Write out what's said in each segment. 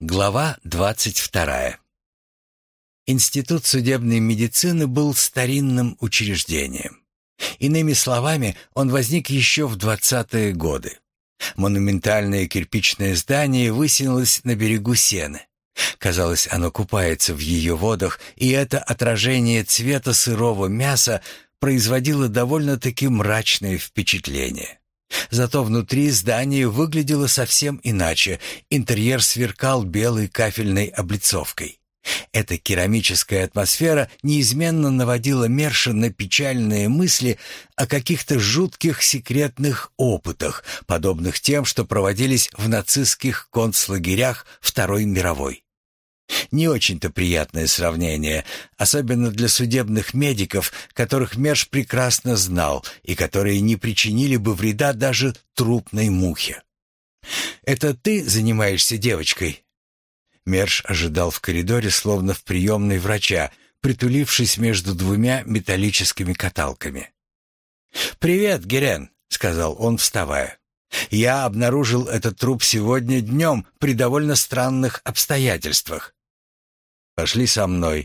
Глава 22. Институт судебной медицины был старинным учреждением. Иными словами, он возник еще в 20-е годы. Монументальное кирпичное здание высилось на берегу Сены. Казалось, оно купается в ее водах, и это отражение цвета сырого мяса производило довольно-таки мрачное впечатление. Зато внутри здание выглядело совсем иначе. Интерьер сверкал белой кафельной облицовкой. Эта керамическая атмосфера неизменно наводила Мерша на печальные мысли о каких-то жутких секретных опытах, подобных тем, что проводились в нацистских концлагерях Второй мировой. Не очень-то приятное сравнение, особенно для судебных медиков, которых Мерш прекрасно знал и которые не причинили бы вреда даже трупной мухе. «Это ты занимаешься девочкой?» Мерш ожидал в коридоре, словно в приемной врача, притулившись между двумя металлическими каталками. «Привет, Герен», — сказал он, вставая. «Я обнаружил этот труп сегодня днем при довольно странных обстоятельствах». «Пошли со мной».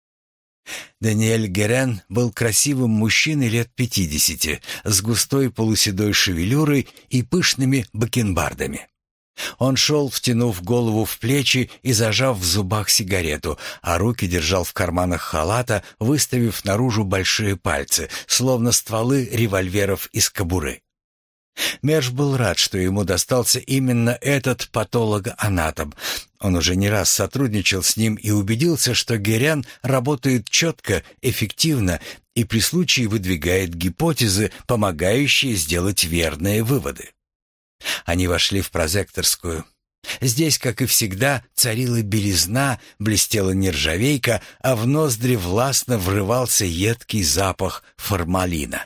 Даниэль Герен был красивым мужчиной лет 50, с густой полуседой шевелюрой и пышными бакенбардами. Он шел, втянув голову в плечи и зажав в зубах сигарету, а руки держал в карманах халата, выставив наружу большие пальцы, словно стволы револьверов из кобуры. Мерш был рад, что ему достался именно этот патологоанатом. Он уже не раз сотрудничал с ним и убедился, что Герен работает четко, эффективно и при случае выдвигает гипотезы, помогающие сделать верные выводы. Они вошли в прозекторскую. Здесь, как и всегда, царила белизна, блестела нержавейка, а в ноздри властно врывался едкий запах формалина.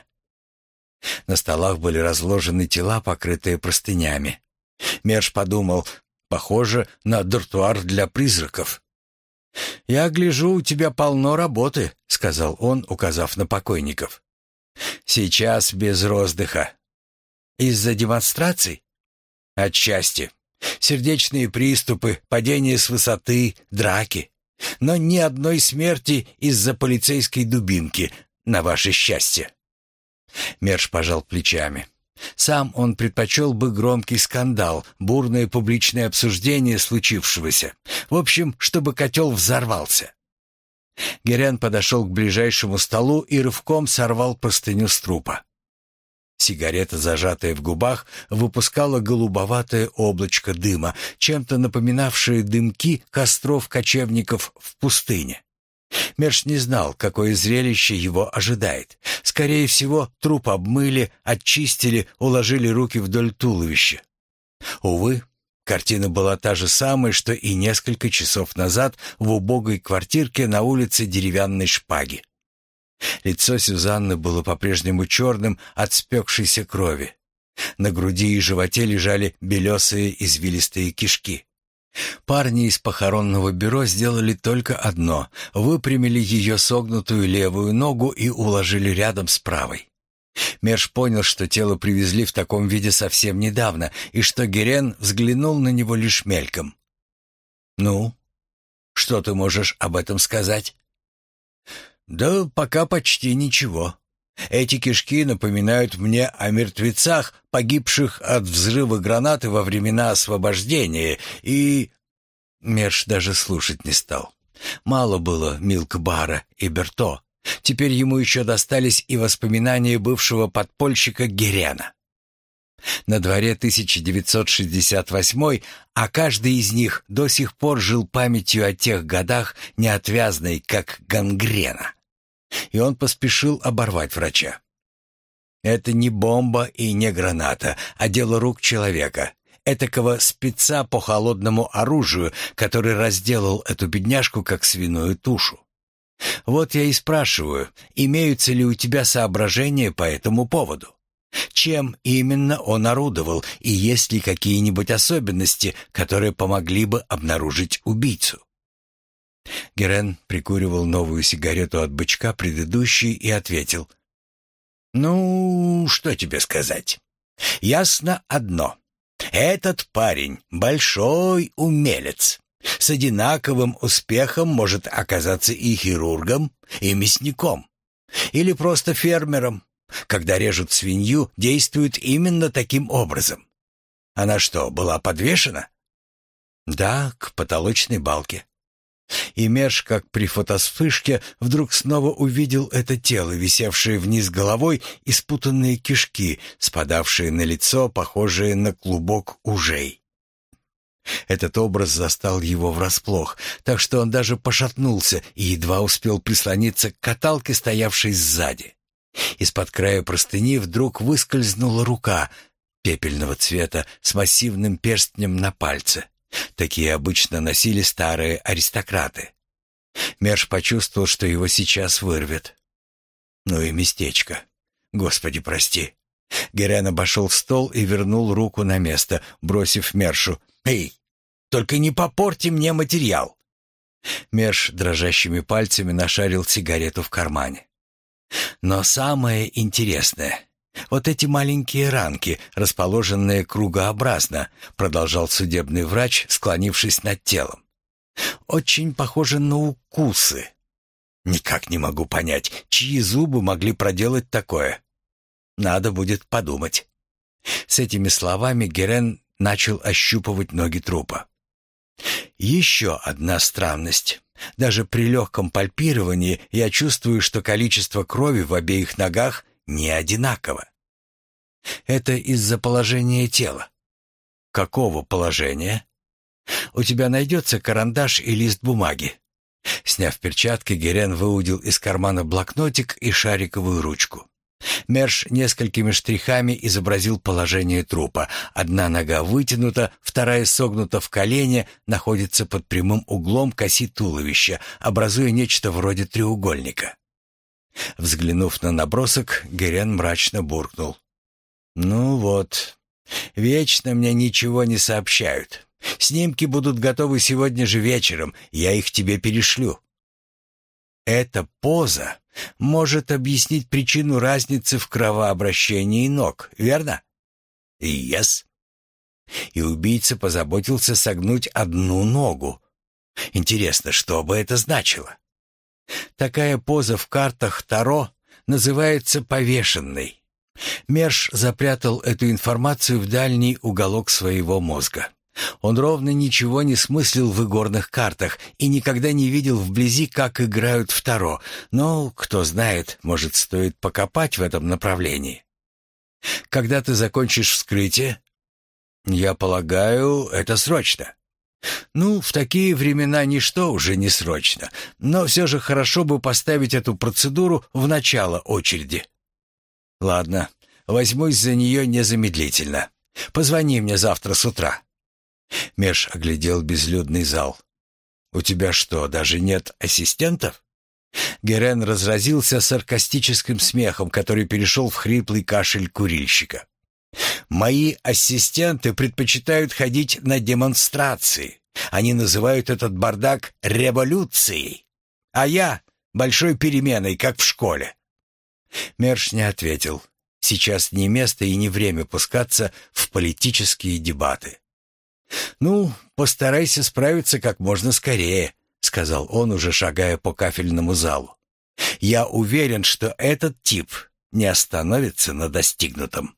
На столах были разложены тела, покрытые простынями. Мерш подумал, похоже на дартуар для призраков. «Я гляжу, у тебя полно работы», — сказал он, указав на покойников. «Сейчас без роздыха». «Из-за демонстраций?» «Отчасти. Сердечные приступы, падение с высоты, драки. Но ни одной смерти из-за полицейской дубинки, на ваше счастье». Мерш пожал плечами. Сам он предпочел бы громкий скандал, бурное публичное обсуждение случившегося. В общем, чтобы котел взорвался. Герен подошел к ближайшему столу и рывком сорвал простыню с трупа. Сигарета, зажатая в губах, выпускала голубоватое облачко дыма, чем-то напоминавшее дымки костров кочевников в пустыне. Мерш не знал, какое зрелище его ожидает. Скорее всего, труп обмыли, очистили, уложили руки вдоль туловища. Увы, картина была та же самая, что и несколько часов назад в убогой квартирке на улице Деревянной Шпаги. Лицо Сюзанны было по-прежнему черным от спекшейся крови. На груди и животе лежали белесые извилистые кишки. Парни из похоронного бюро сделали только одно — выпрямили ее согнутую левую ногу и уложили рядом с правой. Мерш понял, что тело привезли в таком виде совсем недавно, и что Герен взглянул на него лишь мельком. «Ну, что ты можешь об этом сказать?» «Да пока почти ничего. Эти кишки напоминают мне о мертвецах, погибших от взрыва гранаты во времена освобождения, и...» Мерш даже слушать не стал. Мало было Милк-Бара и Берто. Теперь ему еще достались и воспоминания бывшего подпольщика Герена. На дворе 1968, а каждый из них до сих пор жил памятью о тех годах, неотвязной, как гангрена. И он поспешил оборвать врача. «Это не бомба и не граната, а дело рук человека, этакого спеца по холодному оружию, который разделал эту бедняжку как свиную тушу. Вот я и спрашиваю, имеются ли у тебя соображения по этому поводу? Чем именно он орудовал, и есть ли какие-нибудь особенности, которые помогли бы обнаружить убийцу?» Герен прикуривал новую сигарету от бычка предыдущей и ответил. «Ну, что тебе сказать? Ясно одно. Этот парень — большой умелец. С одинаковым успехом может оказаться и хирургом, и мясником, или просто фермером. Когда режут свинью, действуют именно таким образом. Она что, была подвешена? Да, к потолочной балке. И Мерш, как при фотосвышке, вдруг снова увидел это тело, висевшее вниз головой, и спутанные кишки, спадавшие на лицо, похожие на клубок ужей. Этот образ застал его врасплох, так что он даже пошатнулся и едва успел прислониться к каталке, стоявшей сзади. Из-под края простыни вдруг выскользнула рука пепельного цвета с массивным перстнем на пальце. Такие обычно носили старые аристократы. Мерш почувствовал, что его сейчас вырвет. Ну и местечко. Господи, прости. Герен обошел стол и вернул руку на место, бросив Мершу: «Эй, только не попорти мне материал!» Мерш дрожащими пальцами нашарил сигарету в кармане. «Но самое интересное — вот эти маленькие ранки, расположенные кругообразно», — продолжал судебный врач, склонившись над телом. «Очень похоже на укусы. Никак не могу понять, чьи зубы могли проделать такое. Надо будет подумать». С этими словами Герен начал ощупывать ноги трупа. «Еще одна странность. Даже при легком пальпировании я чувствую, что количество крови в обеих ногах не одинаково. Это из-за положения тела». «Какого положения?» «У тебя найдется карандаш и лист бумаги». Сняв перчатки, Герен выудил из кармана блокнотик и шариковую ручку. Мерш несколькими штрихами изобразил положение трупа. Одна нога вытянута, вторая согнута в колене, находится под прямым углом к оси туловища, образуя нечто вроде треугольника. Взглянув на набросок, Герен мрачно буркнул: «Ну вот, вечно мне ничего не сообщают. Снимки будут готовы сегодня же вечером, я их тебе перешлю». Эта поза может объяснить причину разницы в кровообращении ног, верно? Yes. И убийца позаботился согнуть одну ногу. Интересно, что бы это значило? Такая поза в картах Таро называется повешенной. Мерш запрятал эту информацию в дальний уголок своего мозга. Он ровно ничего не смыслил в игорных картах и никогда не видел вблизи, как играют в Таро. Но, кто знает, может, стоит покопать в этом направлении. Когда ты закончишь вскрытие? Я полагаю, это срочно. Ну, в такие времена ничто уже не срочно, но все же хорошо бы поставить эту процедуру в начало очереди. Ладно, возьмусь за нее незамедлительно. Позвони мне завтра с утра. Мерш оглядел безлюдный зал. «У тебя что, даже нет ассистентов?» Герен разразился саркастическим смехом, который перешел в хриплый кашель курильщика. «Мои ассистенты предпочитают ходить на демонстрации. Они называют этот бардак революцией. А я — большой переменой, как в школе». Мерш не ответил. Сейчас не место и не время пускаться в политические дебаты. «Ну, постарайся справиться как можно скорее», — сказал он, уже шагая по кафельному залу. «Я уверен, что этот тип не остановится на достигнутом».